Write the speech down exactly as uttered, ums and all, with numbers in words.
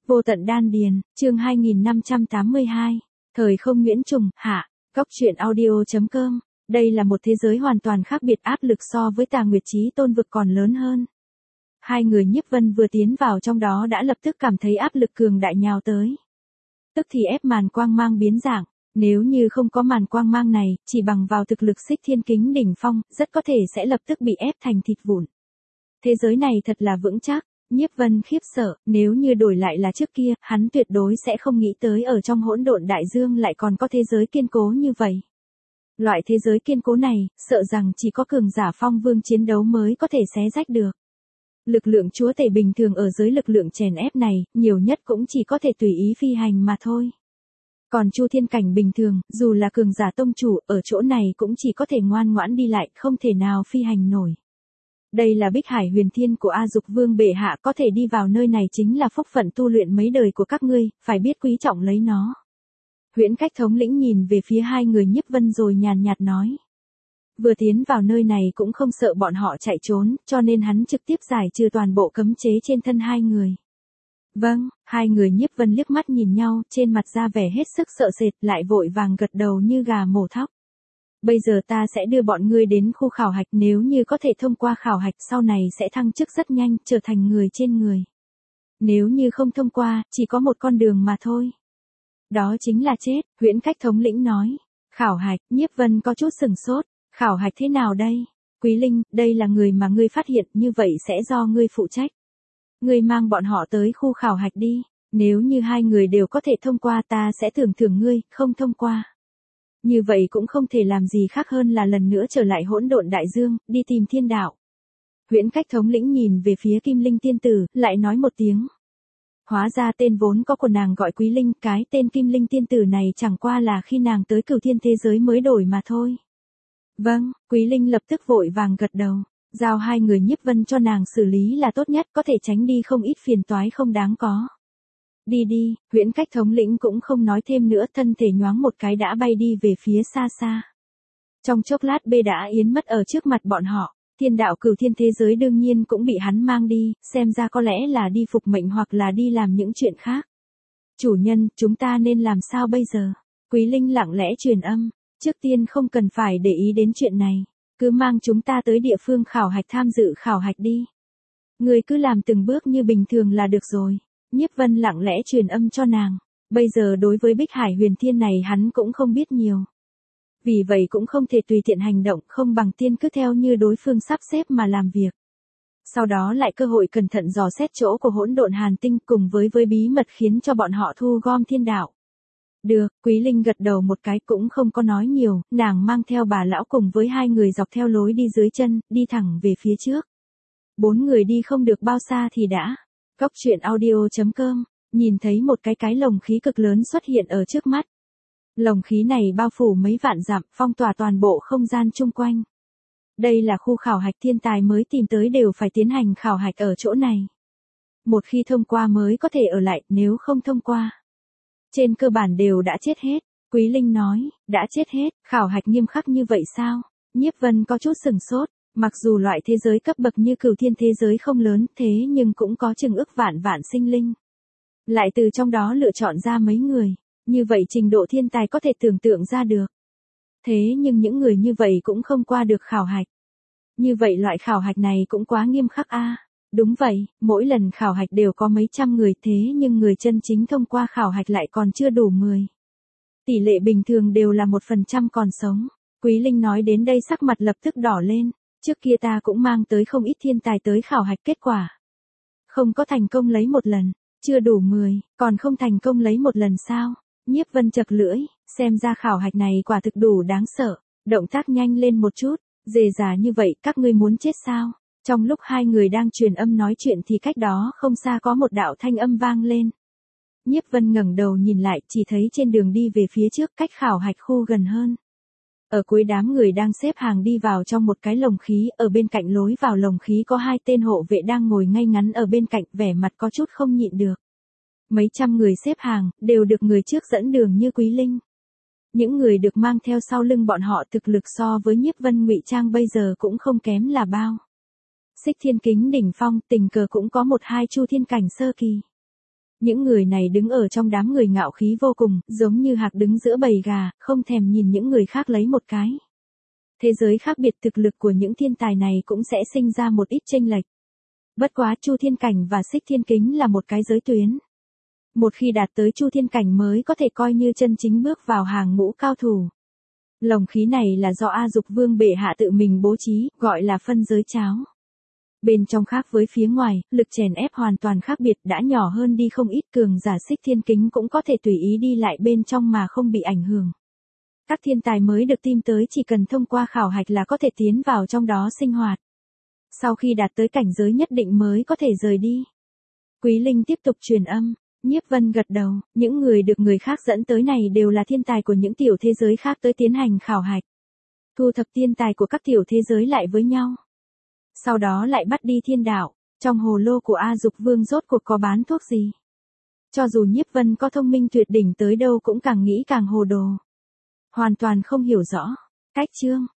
Vô tận đan điền, chương hai nghìn năm trăm tám mươi hai. Thời không Nguyễn Trùng, hạ, Góc truyện audio.com. Đây là một thế giới hoàn toàn khác biệt, áp lực so với Tà Nguyệt Chí Tôn vực còn lớn hơn. Hai người Nhiếp Vân vừa tiến vào trong đó đã lập tức cảm thấy áp lực cường đại nhào tới. Tức thì ép màn quang mang biến dạng, nếu như không có màn quang mang này, chỉ bằng vào thực lực Xích Thiên Kính đỉnh phong, rất có thể sẽ lập tức bị ép thành thịt vụn. Thế giới này thật là vững chắc. Nhiếp Vân khiếp sợ, nếu như đổi lại là trước kia, hắn tuyệt đối sẽ không nghĩ tới ở trong hỗn độn đại dương lại còn có thế giới kiên cố như vậy. Loại thế giới kiên cố này, sợ rằng chỉ có cường giả phong vương chiến đấu mới có thể xé rách được. Lực lượng chúa tể bình thường ở dưới lực lượng chèn ép này, nhiều nhất cũng chỉ có thể tùy ý phi hành mà thôi. Còn Chu Thiên cảnh bình thường, dù là cường giả tông chủ, ở chỗ này cũng chỉ có thể ngoan ngoãn đi lại, không thể nào phi hành nổi. Đây là Bích Hải Huyền Thiên của A Dục Vương bệ hạ, có thể đi vào nơi này chính là phúc phận tu luyện mấy đời của các ngươi, phải biết quý trọng lấy nó. Huyễn Cách thống lĩnh nhìn về phía hai người Nhiếp Vân rồi nhàn nhạt nói. Vừa tiến vào nơi này cũng không sợ bọn họ chạy trốn, cho nên hắn trực tiếp giải trừ toàn bộ cấm chế trên thân hai người. Vâng, hai người Nhiếp Vân liếc mắt nhìn nhau, trên mặt ra vẻ hết sức sợ sệt, lại vội vàng gật đầu như gà mổ thóc. Bây giờ ta sẽ đưa bọn ngươi đến khu khảo hạch, nếu như có thể thông qua khảo hạch sau này sẽ thăng chức rất nhanh, trở thành người trên người. Nếu như không thông qua, chỉ có một con đường mà thôi. Đó chính là chết, Huyễn Cách thống lĩnh nói. Khảo hạch, Nhiếp Vân có chút sừng sốt. Khảo hạch thế nào đây? Quý Linh, đây là người mà ngươi phát hiện, như vậy sẽ do ngươi phụ trách. Ngươi mang bọn họ tới khu khảo hạch đi, nếu như hai người đều có thể thông qua ta sẽ thưởng thưởng ngươi, không thông qua. Như vậy cũng không thể làm gì khác hơn là lần nữa trở lại hỗn độn đại dương, đi tìm thiên đạo. Huyễn Cách thống lĩnh nhìn về phía Kim Linh tiên tử, lại nói một tiếng. Hóa ra tên vốn có của nàng gọi Quý Linh, cái tên Kim Linh tiên tử này chẳng qua là khi nàng tới Cửu Thiên thế giới mới đổi mà thôi. Vâng, Quý Linh lập tức vội vàng gật đầu, giao hai người Nhiếp Vân cho nàng xử lý là tốt nhất, có thể tránh đi không ít phiền toái không đáng có. Đi đi, Huyễn Cách thống lĩnh cũng không nói thêm nữa, thân thể nhoáng một cái đã bay đi về phía xa xa. Trong chốc lát bê đã yến mất ở trước mặt bọn họ, thiên đạo Cửu Thiên thế giới đương nhiên cũng bị hắn mang đi, xem ra có lẽ là đi phục mệnh hoặc là đi làm những chuyện khác. Chủ nhân, chúng ta nên làm sao bây giờ? Quý Linh lặng lẽ truyền âm, trước tiên không cần phải để ý đến chuyện này, cứ mang chúng ta tới địa phương khảo hạch tham dự khảo hạch đi. Người cứ làm từng bước như bình thường là được rồi. Nhiếp Vân lặng lẽ truyền âm cho nàng, bây giờ đối với Bích Hải Huyền Thiên này hắn cũng không biết nhiều. Vì vậy cũng không thể tùy tiện hành động, không bằng tiên cứ theo như đối phương sắp xếp mà làm việc. Sau đó lại cơ hội cẩn thận dò xét chỗ của hỗn độn hàn tinh cùng với với bí mật khiến cho bọn họ thu gom thiên đạo. Được, Quý Linh gật đầu một cái cũng không có nói nhiều, nàng mang theo bà lão cùng với hai người dọc theo lối đi dưới chân, đi thẳng về phía trước. Bốn người đi không được bao xa thì đã. Góc truyện audio.com, nhìn thấy một cái cái lồng khí cực lớn xuất hiện ở trước mắt. Lồng khí này bao phủ mấy vạn dặm, phong tỏa toàn bộ không gian chung quanh. Đây là khu khảo hạch, thiên tài mới tìm tới đều phải tiến hành khảo hạch ở chỗ này. Một khi thông qua mới có thể ở lại, nếu không thông qua, trên cơ bản đều đã chết hết. Quý Linh nói, đã chết hết, khảo hạch nghiêm khắc như vậy sao? Nhiếp Vân có chút sừng sốt. Mặc dù loại thế giới cấp bậc như Cửu Thiên thế giới không lớn, thế nhưng cũng có chừng ức vạn vạn sinh linh. Lại từ trong đó lựa chọn ra mấy người, như vậy trình độ thiên tài có thể tưởng tượng ra được. Thế nhưng những người như vậy cũng không qua được khảo hạch. Như vậy loại khảo hạch này cũng quá nghiêm khắc a. À, đúng vậy, mỗi lần khảo hạch đều có mấy trăm người, thế nhưng người chân chính thông qua khảo hạch lại còn chưa đủ mười. Tỷ lệ bình thường đều là một phần trăm còn sống. Quý Linh nói đến đây sắc mặt lập tức đỏ lên. Trước kia ta cũng mang tới không ít thiên tài tới khảo hạch, kết quả không có thành công lấy một lần, chưa đủ mười, còn không thành công lấy một lần sao? Nhiếp Vân chật lưỡi, xem ra khảo hạch này quả thực đủ đáng sợ, động tác nhanh lên một chút, dề dà như vậy các ngươi muốn chết sao? Trong lúc hai người đang truyền âm nói chuyện thì cách đó không xa có một đạo thanh âm vang lên. Nhiếp Vân ngẩng đầu nhìn lại, chỉ thấy trên đường đi về phía trước cách khảo hạch khu gần hơn. Ở cuối đám người đang xếp hàng đi vào trong một cái lồng khí, ở bên cạnh lối vào lồng khí có hai tên hộ vệ đang ngồi ngay ngắn ở bên cạnh, vẻ mặt có chút không nhịn được. Mấy trăm người xếp hàng, đều được người trước dẫn đường như Quý Linh. Những người được mang theo sau lưng bọn họ thực lực so với Nhiếp Vân ngụy trang bây giờ cũng không kém là bao. Xích Thiên Kính đỉnh phong, tình cờ cũng có một hai Chu Thiên cảnh sơ kỳ. Những người này đứng ở trong đám người ngạo khí vô cùng, giống như hạc đứng giữa bầy gà, không thèm nhìn những người khác lấy một cái. Thế giới khác biệt thực lực của những thiên tài này cũng sẽ sinh ra một ít chênh lệch. Bất quá Chu Thiên Cảnh và Xích Thiên Kính là một cái giới tuyến. Một khi đạt tới Chu Thiên Cảnh mới có thể coi như chân chính bước vào hàng ngũ cao thủ. Lồng khí này là do A Dục Vương bệ hạ tự mình bố trí, gọi là phân giới cháo. Bên trong khác với phía ngoài, lực chèn ép hoàn toàn khác biệt, đã nhỏ hơn đi không ít, cường giả Xích Thiên Kính cũng có thể tùy ý đi lại bên trong mà không bị ảnh hưởng. Các thiên tài mới được tìm tới chỉ cần thông qua khảo hạch là có thể tiến vào trong đó sinh hoạt. Sau khi đạt tới cảnh giới nhất định mới có thể rời đi. Quý Linh tiếp tục truyền âm, Nhiếp Vân gật đầu, những người được người khác dẫn tới này đều là thiên tài của những tiểu thế giới khác tới tiến hành khảo hạch. Thu thập thiên tài của các tiểu thế giới lại với nhau. Sau đó lại bắt đi thiên đạo, trong hồ lô của A Dục Vương rốt cuộc có bán thuốc gì. Cho dù Nhiếp Vân có thông minh tuyệt đỉnh tới đâu cũng càng nghĩ càng hồ đồ. Hoàn toàn không hiểu rõ. Cách chương